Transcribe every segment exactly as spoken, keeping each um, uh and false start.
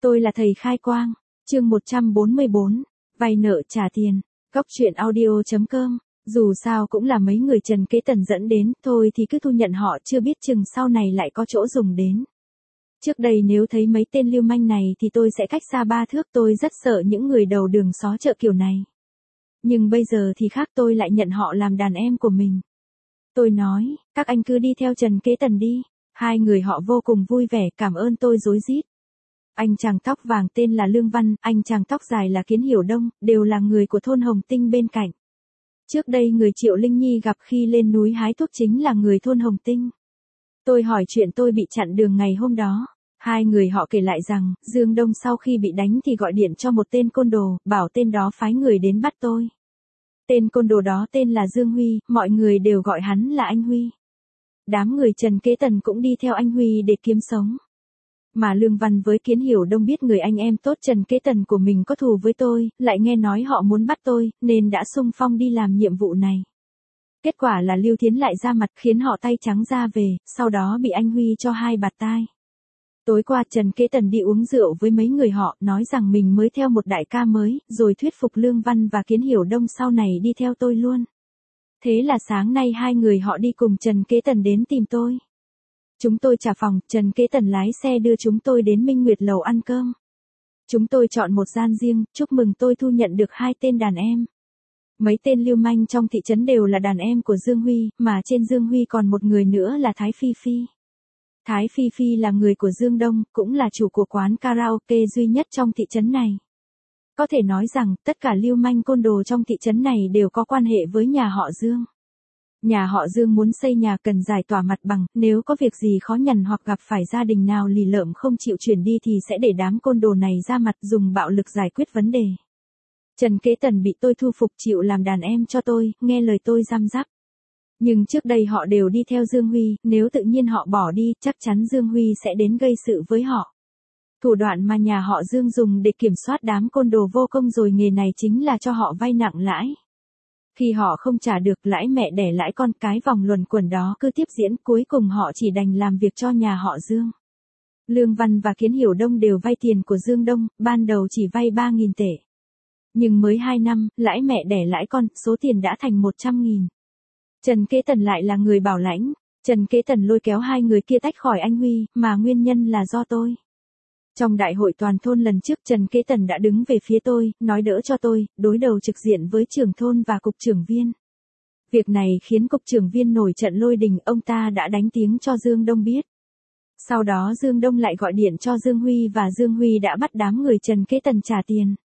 Tôi là thầy khai quang. Chương một trăm bốn mươi bốn. Vay nợ trả tiền. Góc truyện audio chấm com. Dù sao cũng là mấy người Trần Kế Tần dẫn đến, thôi thì cứ thu nhận họ, chưa biết chừng sau này lại có chỗ dùng đến. Trước đây nếu thấy mấy tên lưu manh này thì tôi sẽ cách xa ba thước, tôi rất sợ những người đầu đường xó chợ kiểu này. Nhưng bây giờ thì khác, tôi lại nhận họ làm đàn em của mình. Tôi nói, các anh cứ đi theo Trần Kế Tần đi. Hai người họ vô cùng vui vẻ, cảm ơn tôi rối rít. Anh chàng tóc vàng tên là Lương Văn, anh chàng tóc dài là Kiến Hiểu Đông, đều là người của thôn Hồng Tinh bên cạnh. Trước đây người Triệu Linh Nhi gặp khi lên núi hái thuốc chính là người thôn Hồng Tinh. Tôi hỏi chuyện tôi bị chặn đường ngày hôm đó. Hai người họ kể lại rằng, Dương Đông sau khi bị đánh thì gọi điện cho một tên côn đồ, bảo tên đó phái người đến bắt tôi. Tên côn đồ đó tên là Dương Huy, mọi người đều gọi hắn là anh Huy. Đám người Trần Kế Tần cũng đi theo anh Huy để kiếm sống. Mà Lương Văn với Kiến Hiểu Đông biết người anh em tốt Trần Kế Tần của mình có thù với tôi, lại nghe nói họ muốn bắt tôi, nên đã xung phong đi làm nhiệm vụ này. Kết quả là Lưu Thiến lại ra mặt khiến họ tay trắng ra về, sau đó bị anh Huy cho hai bạt tai. Tối qua Trần Kế Tần đi uống rượu với mấy người họ, nói rằng mình mới theo một đại ca mới, rồi thuyết phục Lương Văn và Kiến Hiểu Đông sau này đi theo tôi luôn. Thế là sáng nay hai người họ đi cùng Trần Kế Tần đến tìm tôi. Chúng tôi trả phòng, Trần Kế Tần lái xe đưa chúng tôi đến Minh Nguyệt Lầu ăn cơm. Chúng tôi chọn một gian riêng, chúc mừng tôi thu nhận được hai tên đàn em. Mấy tên lưu manh trong thị trấn đều là đàn em của Dương Huy, mà trên Dương Huy còn một người nữa là Thái Phi Phi. Thái Phi Phi là người của Dương Đông, cũng là chủ của quán karaoke duy nhất trong thị trấn này. Có thể nói rằng, tất cả lưu manh côn đồ trong thị trấn này đều có quan hệ với nhà họ Dương. Nhà họ Dương muốn xây nhà cần giải tỏa mặt bằng, nếu có việc gì khó nhằn hoặc gặp phải gia đình nào lì lợm không chịu chuyển đi thì sẽ để đám côn đồ này ra mặt dùng bạo lực giải quyết vấn đề. Trần Kế Tần bị tôi thu phục chịu làm đàn em cho tôi, nghe lời tôi răm rắp. Nhưng trước đây họ đều đi theo Dương Huy, nếu tự nhiên họ bỏ đi, chắc chắn Dương Huy sẽ đến gây sự với họ. Thủ đoạn mà nhà họ Dương dùng để kiểm soát đám côn đồ vô công rồi, nghề này chính là cho họ vay nặng lãi. Khi họ không trả được, lãi mẹ đẻ lãi con, cái vòng luẩn quẩn đó cứ tiếp diễn, cuối cùng họ chỉ đành làm việc cho nhà họ Dương. Lương Văn và Kiến Hiểu Đông đều vay tiền của Dương Đông, ban đầu chỉ vay ba nghìn tệ. Nhưng mới hai năm, lãi mẹ đẻ lãi con, số tiền đã thành một trăm nghìn. Trần Kế Tần lại là người bảo lãnh. Trần Kế Tần lôi kéo hai người kia tách khỏi anh Huy, mà nguyên nhân là do tôi. Trong đại hội toàn thôn lần trước, Trần Kế Tần đã đứng về phía tôi, nói đỡ cho tôi, đối đầu trực diện với trưởng thôn và cục trưởng viên. Việc này khiến cục trưởng viên nổi trận lôi đình, ông ta đã đánh tiếng cho Dương Đông biết. Sau đó Dương Đông lại gọi điện cho Dương Huy và Dương Huy đã bắt đám người Trần Kế Tần trả tiền.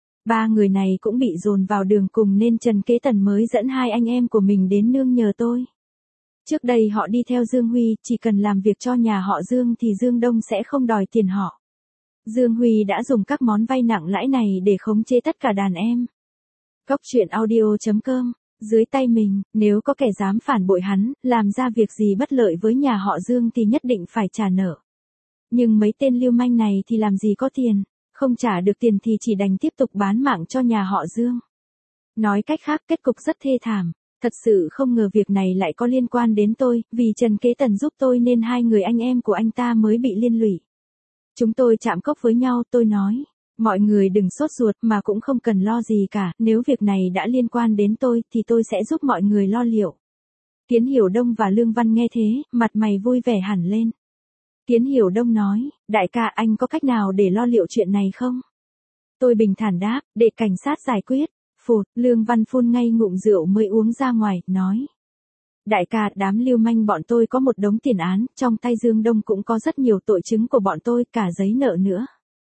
Ba người này cũng bị dồn vào đường cùng nên Trần Kế Tần mới dẫn hai anh em của mình đến nương nhờ tôi. Trước đây họ đi theo Dương Huy, chỉ cần làm việc cho nhà họ Dương thì Dương Đông sẽ không đòi tiền họ. Dương Huy đã dùng các món vay nặng lãi này để khống chế tất cả đàn em. Góc truyện audio chấm com. Dưới tay mình, nếu có kẻ dám phản bội hắn, làm ra việc gì bất lợi với nhà họ Dương thì nhất định phải trả nợ. Nhưng mấy tên lưu manh này thì làm gì có tiền, không trả được tiền thì chỉ đành tiếp tục bán mạng cho nhà họ Dương. Nói cách khác, kết cục rất thê thảm. Thật sự không ngờ việc này lại có liên quan đến tôi, vì Trần Kế Tần giúp tôi nên hai người anh em của anh ta mới bị liên lụy. Chúng tôi chạm cốc với nhau, tôi nói, mọi người đừng sốt ruột mà cũng không cần lo gì cả, nếu việc này đã liên quan đến tôi thì tôi sẽ giúp mọi người lo liệu. Kiến Hiểu Đông và Lương Văn nghe thế, mặt mày vui vẻ hẳn lên. Kiến Hiểu Đông nói, đại ca, anh có cách nào để lo liệu chuyện này không? Tôi bình thản đáp, để cảnh sát giải quyết. Phụt, Lương Văn phun ngay ngụm rượu mới uống ra ngoài, nói. Đại ca, đám lưu manh bọn tôi có một đống tiền án, trong tay Dương Đông cũng có rất nhiều tội chứng của bọn tôi, cả giấy nợ nữa.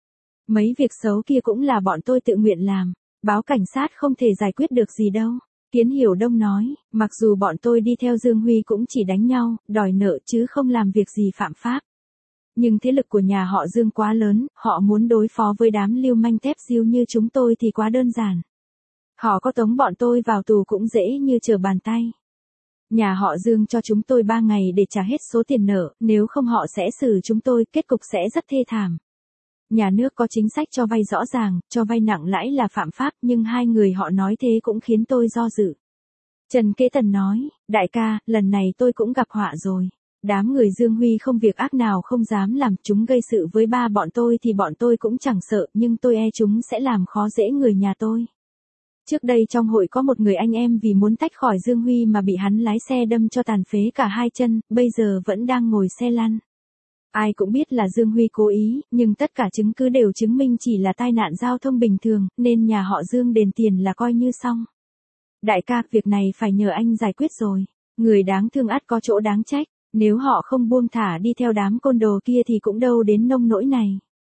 Mấy việc xấu kia cũng là bọn tôi tự nguyện làm, báo cảnh sát không thể giải quyết được gì đâu. Kiến Hiểu Đông nói, mặc dù bọn tôi đi theo Dương Huy cũng chỉ đánh nhau, đòi nợ chứ không làm việc gì phạm pháp. Nhưng thế lực của nhà họ Dương quá lớn, họ muốn đối phó với đám lưu manh tép diêu như chúng tôi thì quá đơn giản. Họ có tống bọn tôi vào tù cũng dễ như trở bàn tay. Nhà họ Dương cho chúng tôi ba ngày để trả hết số tiền nợ, nếu không họ sẽ xử chúng tôi, kết cục sẽ rất thê thảm. Nhà nước có chính sách cho vay rõ ràng, cho vay nặng lãi là phạm pháp, nhưng hai người họ nói thế cũng khiến tôi do dự. Trần Kế Tần nói, đại ca, lần này tôi cũng gặp họa rồi. Đám người Dương Huy không việc ác nào không dám làm, chúng gây sự với ba bọn tôi thì bọn tôi cũng chẳng sợ, nhưng tôi e chúng sẽ làm khó dễ người nhà tôi. Trước đây trong hội có một người anh em vì muốn tách khỏi Dương Huy mà bị hắn lái xe đâm cho tàn phế cả hai chân, bây giờ vẫn đang ngồi xe lăn. Ai cũng biết là Dương Huy cố ý, nhưng tất cả chứng cứ đều chứng minh chỉ là tai nạn giao thông bình thường, nên nhà họ Dương đền tiền là coi như xong. Đại ca, việc này phải nhờ anh giải quyết rồi. Người đáng thương ắt có chỗ đáng trách, nếu họ không buông thả đi theo đám côn đồ kia thì cũng đâu đến nông nỗi này.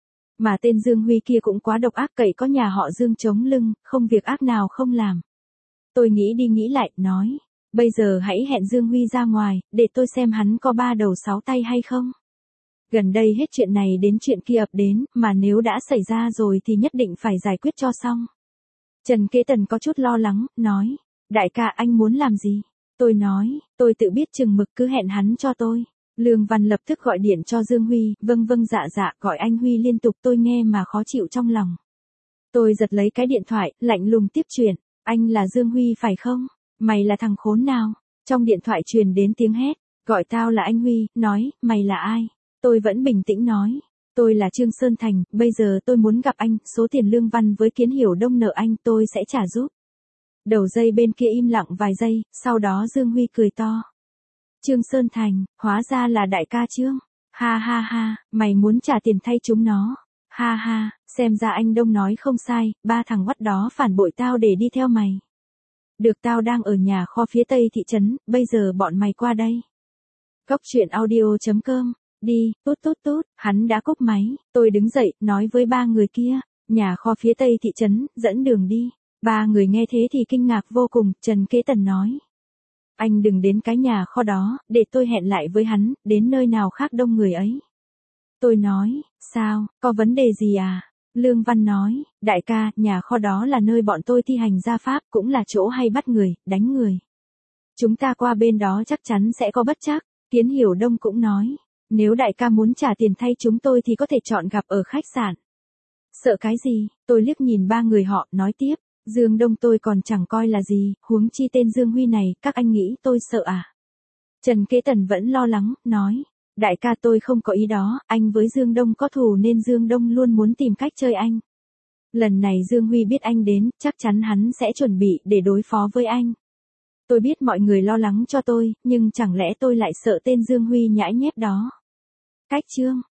Mà tên Dương Huy kia cũng quá độc ác, cậy có nhà họ Dương chống lưng, không việc ác nào không làm. Tôi nghĩ đi nghĩ lại, nói, bây giờ hãy hẹn Dương Huy ra ngoài, để tôi xem hắn có ba đầu sáu tay hay không. Gần đây hết chuyện này đến chuyện kia ập đến, mà nếu đã xảy ra rồi thì nhất định phải giải quyết cho xong. Trần Kế Tần có chút lo lắng, nói, đại ca anh muốn làm gì? Tôi nói, tôi tự biết chừng mực, cứ hẹn hắn cho tôi. Lương Văn lập tức gọi điện cho Dương Huy, vâng vâng dạ dạ, gọi anh Huy liên tục, tôi nghe mà khó chịu trong lòng. Tôi giật lấy cái điện thoại, lạnh lùng tiếp chuyện, anh là Dương Huy phải không? Mày là thằng khốn nào? Trong điện thoại truyền đến tiếng hét, gọi tao là anh Huy, nói, mày là ai? Tôi vẫn bình tĩnh nói, tôi là Trương Sơn Thành, bây giờ tôi muốn gặp anh, số tiền Lương Văn với Kiến Hiểu Đông nợ anh tôi sẽ trả giúp. Đầu dây bên kia im lặng vài giây, sau đó Dương Huy cười to. Trương Sơn Thành, hóa ra là đại ca Trương. Ha ha ha, mày muốn trả tiền thay chúng nó. Ha ha, xem ra anh Đông nói không sai, ba thằng quắt đó phản bội tao để đi theo mày. Được, tao đang ở nhà kho phía tây thị trấn, bây giờ bọn mày qua đây. Góc truyện audio chấm com, đi, tút tút tút, hắn đã cúp máy, tôi đứng dậy, nói với ba người kia, nhà kho phía tây thị trấn, dẫn đường đi. Ba người nghe thế thì kinh ngạc vô cùng, Trần Kế Tần nói. Anh đừng đến cái nhà kho đó, để tôi hẹn lại với hắn, đến nơi nào khác đông người ấy. Tôi nói, sao, có vấn đề gì à? Lương Văn nói, đại ca, nhà kho đó là nơi bọn tôi thi hành gia pháp, cũng là chỗ hay bắt người, đánh người. Chúng ta qua bên đó chắc chắn sẽ có bất trắc. Kiến Hiểu Đông cũng nói, nếu đại ca muốn trả tiền thay chúng tôi thì có thể chọn gặp ở khách sạn. Sợ cái gì? Tôi liếc nhìn ba người họ, nói tiếp. Dương Đông tôi còn chẳng coi là gì, huống chi tên Dương Huy này, các anh nghĩ tôi sợ à? Trần Kế Tần vẫn lo lắng, nói, đại ca tôi không có ý đó, anh với Dương Đông có thù nên Dương Đông luôn muốn tìm cách chơi anh. Lần này Dương Huy biết anh đến, chắc chắn hắn sẽ chuẩn bị để đối phó với anh. Tôi biết mọi người lo lắng cho tôi, nhưng chẳng lẽ tôi lại sợ tên Dương Huy nhãi nhép đó? Cách Trương,